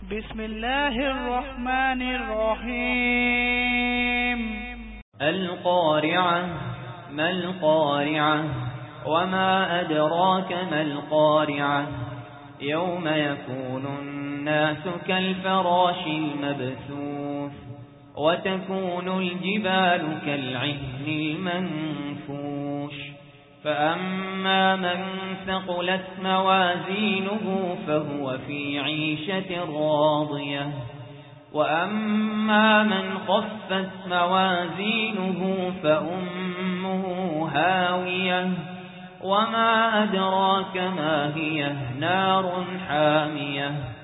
بسم الله الرحمن الرحيم. القارعة. ما القارعة؟ وما أدراك ما القارعة؟ يوم يكون الناس كالفراش المبثوث وتكون الجبال كالعهن المنفوش فأما من ثقلت موازينه فهو في عيشة راضية وأما من خفت موازينه فأمه هاوية وما أدراك ما هي نار حامية